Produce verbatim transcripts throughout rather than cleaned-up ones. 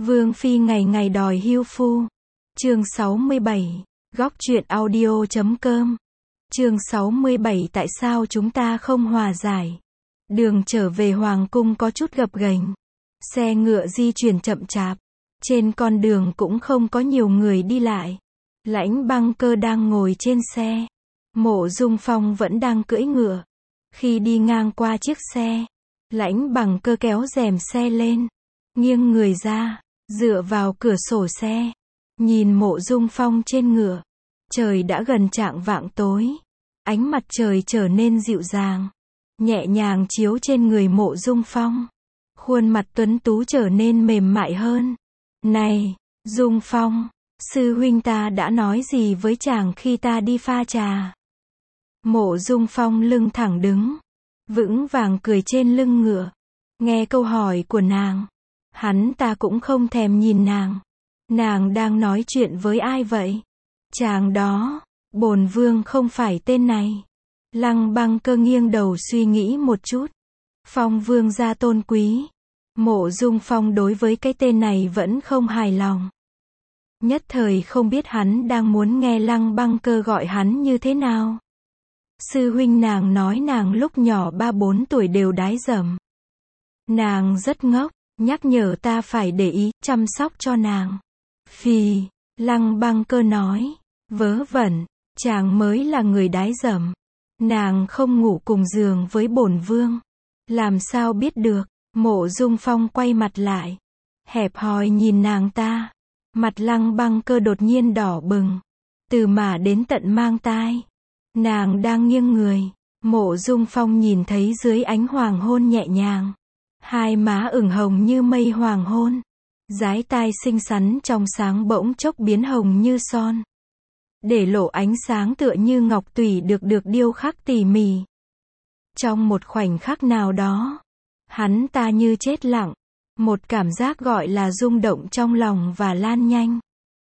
Vương phi ngày ngày đòi hưu phu. Chương sáu mươi bảy. Góc truyện audio chấm com. Chương sáu mươi bảy. Tại sao chúng ta không hòa giải? Đường trở về hoàng cung có chút gập ghềnh. Xe ngựa di chuyển chậm chạp. Trên con đường cũng không có nhiều người đi lại. Lãnh Băng Cơ đang ngồi trên xe. Mộ Dung Phong vẫn đang cưỡi ngựa. Khi đi ngang qua chiếc xe, Lãnh Băng Cơ kéo rèm xe lên, nghiêng người ra, dựa vào cửa sổ xe, nhìn Mộ Dung Phong trên ngựa. Trời đã gần chạng vạng tối, ánh mặt trời trở nên dịu dàng, nhẹ nhàng chiếu trên người Mộ Dung Phong. Khuôn mặt tuấn tú trở nên mềm mại hơn. Này, Dung Phong, sư huynh ta đã nói gì với chàng khi ta đi pha trà? Mộ Dung Phong lưng thẳng đứng, vững vàng cười trên lưng ngựa. Nghe câu hỏi của nàng, hắn ta cũng không thèm nhìn nàng. Nàng đang nói chuyện với ai vậy? Chàng đó, bổn vương không phải tên này. Lăng Băng Cơ nghiêng đầu suy nghĩ một chút. Phong vương gia tôn quý. Mộ Dung Phong đối với cái tên này vẫn không hài lòng. Nhất thời không biết hắn đang muốn nghe Lăng Băng Cơ gọi hắn như thế nào. Sư huynh nàng nói nàng lúc nhỏ ba bốn tuổi đều đái dầm. Nàng rất ngốc, nhắc nhở ta phải để ý, chăm sóc cho nàng. Phì, Lăng Băng Cơ nói, vớ vẩn, chàng mới là người đái dầm. Nàng không ngủ cùng giường với bổn vương. Làm sao biết được? Mộ Dung Phong quay mặt lại, hẹp hòi nhìn nàng ta. Mặt Lăng Băng Cơ đột nhiên đỏ bừng, từ mà đến tận mang tai. Nàng đang nghiêng người, Mộ Dung Phong nhìn thấy dưới ánh hoàng hôn nhẹ nhàng, hai má ửng hồng như mây hoàng hôn, dái tai xinh xắn trong sáng bỗng chốc biến hồng như son, để lộ ánh sáng tựa như ngọc tùy được được điêu khắc tỉ mỉ. Trong một khoảnh khắc nào đó, hắn ta như chết lặng, một cảm giác gọi là rung động trong lòng và lan nhanh.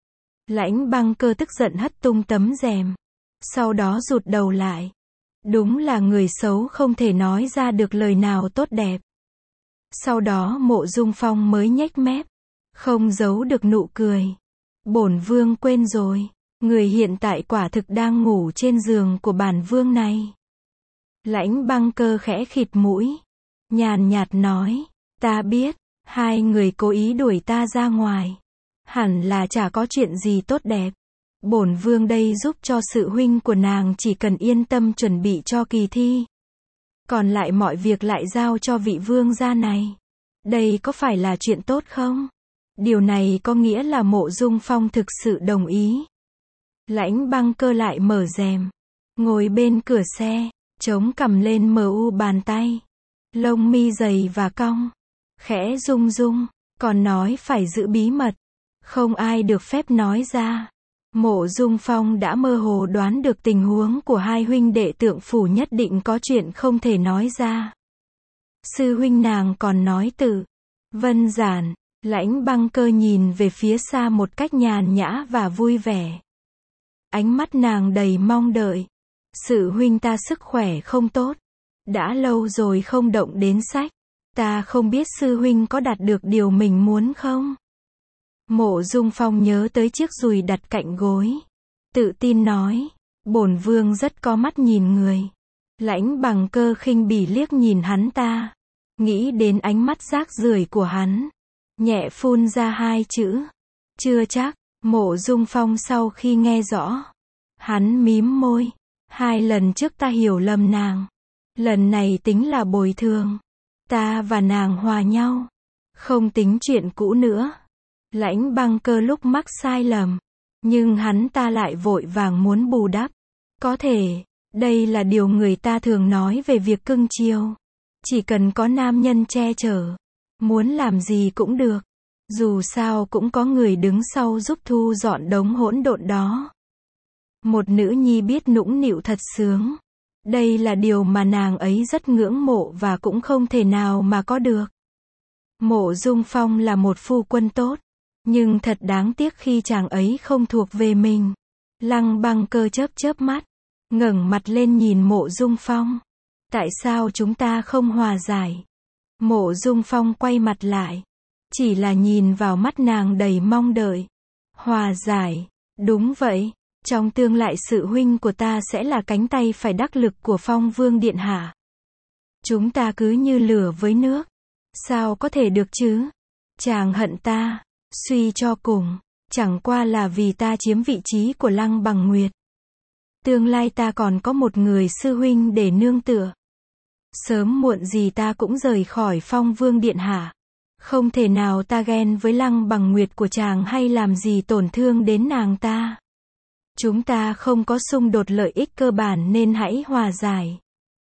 Lãnh Băng Cơ tức giận hất tung tấm rèm, sau đó rụt đầu lại. Đúng là người xấu không thể nói ra được lời nào tốt đẹp. Sau đó Mộ Dung Phong mới nhếch mép, không giấu được nụ cười. Bổn vương quên rồi, người hiện tại quả thực đang ngủ trên giường của bản vương này. Lãnh Băng Cơ khẽ khịt mũi, nhàn nhạt nói, ta biết, hai người cố ý đuổi ta ra ngoài. Hẳn là chả có chuyện gì tốt đẹp. Bổn vương đây giúp cho sự huynh của nàng chỉ cần yên tâm chuẩn bị cho kỳ thi. Còn lại mọi việc lại giao cho vị vương gia này. Đây có phải là chuyện tốt không? Điều này có nghĩa là Mộ Dung Phong thực sự đồng ý. Lãnh Băng Cơ lại mở rèm, ngồi bên cửa xe, chống cằm lên mờ u bàn tay. Lông mi dày và cong, khẽ rung rung, còn nói phải giữ bí mật. Không ai được phép nói ra. Mộ Dung Phong đã mơ hồ đoán được tình huống của hai huynh đệ Tượng Phủ nhất định có chuyện không thể nói ra. Sư huynh nàng còn nói tự vân giản. Lãnh Băng Cơ nhìn về phía xa một cách nhàn nhã và vui vẻ. Ánh mắt nàng đầy mong đợi. Sự huynh ta sức khỏe không tốt. Đã lâu rồi không động đến sách. Ta không biết sư huynh có đạt được điều mình muốn không? Mộ Dung Phong nhớ tới chiếc dùi đặt cạnh gối, tự tin nói, bổn vương rất có mắt nhìn người. Lãnh Băng Cơ khinh bỉ liếc nhìn hắn ta, nghĩ đến ánh mắt rác rưởi của hắn, nhẹ phun ra hai chữ, chưa chắc. Mộ Dung Phong sau khi nghe rõ, hắn mím môi, hai lần trước ta hiểu lầm nàng, lần này tính là bồi thường. Ta và nàng hòa nhau, không tính chuyện cũ nữa. Lãnh Băng Cơ lúc mắc sai lầm, nhưng hắn ta lại vội vàng muốn bù đắp. Có thể, đây là điều người ta thường nói về việc cưng chiều. Chỉ cần có nam nhân che chở, muốn làm gì cũng được. Dù sao cũng có người đứng sau giúp thu dọn đống hỗn độn đó. Một nữ nhi biết nũng nịu thật sướng. Đây là điều mà nàng ấy rất ngưỡng mộ và cũng không thể nào mà có được. Mộ Dung Phong là một phu quân tốt, nhưng thật đáng tiếc khi chàng ấy không thuộc về mình. Lăng Băng Cơ chớp chớp mắt, ngẩng mặt lên nhìn Mộ Dung Phong. Tại sao chúng ta không hòa giải? Mộ Dung Phong quay mặt lại, chỉ là nhìn vào mắt nàng đầy mong đợi. Hòa giải, đúng vậy, trong tương lai sự huynh của ta sẽ là cánh tay phải đắc lực của Phong Vương Điện Hạ. Chúng ta cứ như lửa với nước, sao có thể được chứ? Chàng hận ta, suy cho cùng, chẳng qua là vì ta chiếm vị trí của Lăng Bằng Nguyệt. Tương lai ta còn có một người sư huynh để nương tựa. Sớm muộn gì ta cũng rời khỏi Phong Vương Điện Hạ. Không thể nào ta ghen với Lăng Bằng Nguyệt của chàng hay làm gì tổn thương đến nàng ta. Chúng ta không có xung đột lợi ích cơ bản nên hãy hòa giải.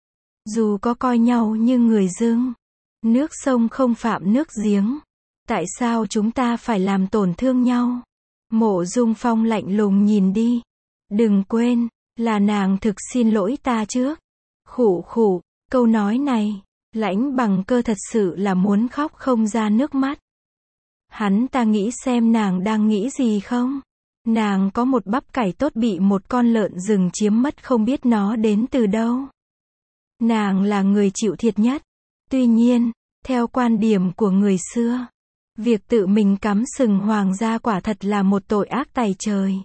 Dù có coi nhau như người dưng, nước sông không phạm nước giếng. Tại sao chúng ta phải làm tổn thương nhau? Mộ Dung Phong lạnh lùng nhìn đi. Đừng quên, là nàng thực xin lỗi ta trước. Khụ khụ, câu nói này, Lãnh Bằng Cơ thật sự là muốn khóc không ra nước mắt. Hắn ta nghĩ xem nàng đang nghĩ gì không? Nàng có một bắp cải tốt bị một con lợn rừng chiếm mất không biết nó đến từ đâu. Nàng là người chịu thiệt nhất. Tuy nhiên, theo quan điểm của người xưa, việc tự mình cắm sừng hoàng gia quả thật là một tội ác tày trời.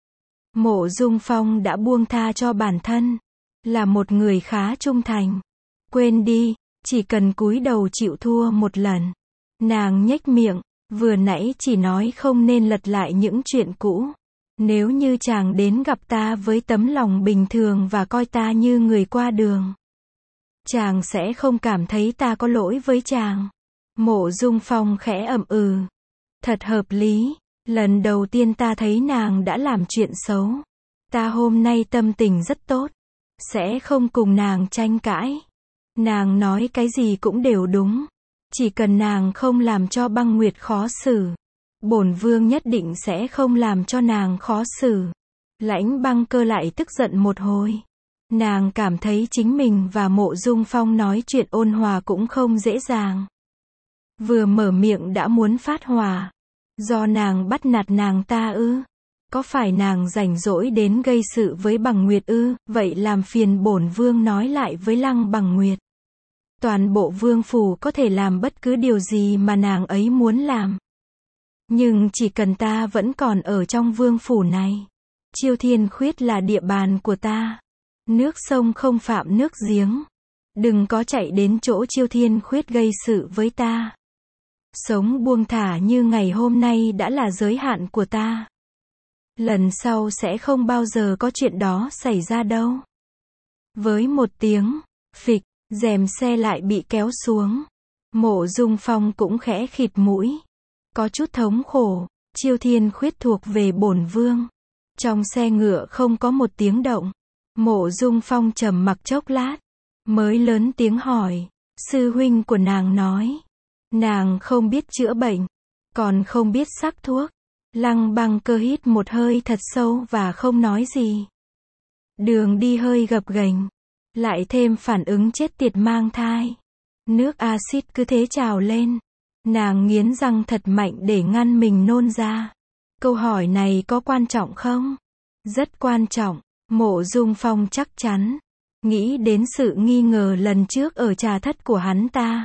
Mộ Dung Phong đã buông tha cho bản thân, là một người khá trung thành. Quên đi, chỉ cần cúi đầu chịu thua một lần. Nàng nhếch miệng, vừa nãy chỉ nói không nên lật lại những chuyện cũ. Nếu như chàng đến gặp ta với tấm lòng bình thường và coi ta như người qua đường, chàng sẽ không cảm thấy ta có lỗi với chàng. Mộ Dung Phong khẽ ậm ừ. Thật hợp lý, lần đầu tiên ta thấy nàng đã làm chuyện xấu. Ta hôm nay tâm tình rất tốt, sẽ không cùng nàng tranh cãi. Nàng nói cái gì cũng đều đúng. Chỉ cần nàng không làm cho Băng Nguyệt khó xử, bổn vương nhất định sẽ không làm cho nàng khó xử. Lãnh Băng Cơ lại tức giận một hồi. Nàng cảm thấy chính mình và Mộ Dung Phong nói chuyện ôn hòa cũng không dễ dàng. Vừa mở miệng đã muốn phát hỏa. Do nàng bắt nạt nàng ta ư? Có phải nàng rảnh rỗi đến gây sự với Bằng Nguyệt ư? Vậy làm phiền bổn vương nói lại với Lăng Bằng Nguyệt. Toàn bộ vương phủ có thể làm bất cứ điều gì mà nàng ấy muốn làm. Nhưng chỉ cần ta vẫn còn ở trong vương phủ này, Chiêu Thiên Khuyết là địa bàn của ta. Nước sông không phạm nước giếng. Đừng có chạy đến chỗ Chiêu Thiên Khuyết gây sự với ta. Sống buông thả như ngày hôm nay đã là giới hạn của ta. Lần sau sẽ không bao giờ có chuyện đó xảy ra đâu. Với một tiếng phịch, rèm xe lại bị kéo xuống. Mộ Dung Phong cũng khẽ khịt mũi, có chút thống khổ. Chiêu Thiên Khuyết thuộc về bổn vương. Trong xe ngựa không có một tiếng động. Mộ Dung Phong trầm mặc chốc lát, mới lớn tiếng hỏi. Sư huynh của nàng nói, nàng không biết chữa bệnh, còn không biết sắc thuốc. Lăng Băng Cơ hít một hơi thật sâu và không nói gì. Đường đi hơi gập ghềnh, lại thêm phản ứng chết tiệt mang thai. Nước axit cứ thế trào lên. Nàng nghiến răng thật mạnh để ngăn mình nôn ra. Câu hỏi này có quan trọng không? Rất quan trọng. Mộ Dung Phong chắc chắn. Nghĩ đến sự nghi ngờ lần trước ở trà thất của hắn ta.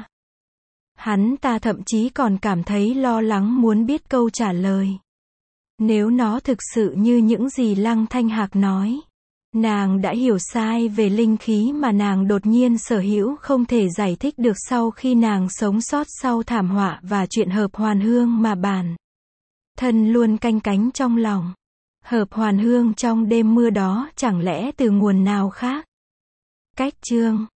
Hắn ta thậm chí còn cảm thấy lo lắng muốn biết câu trả lời. Nếu nó thực sự như những gì Lăng Thanh Hạc nói, nàng đã hiểu sai về linh khí mà nàng đột nhiên sở hữu không thể giải thích được sau khi nàng sống sót sau thảm họa và chuyện Hợp Hoàn Hương mà bản thân luôn canh cánh trong lòng. Hợp Hoàn Hương trong đêm mưa đó chẳng lẽ từ nguồn nào khác? Cách chương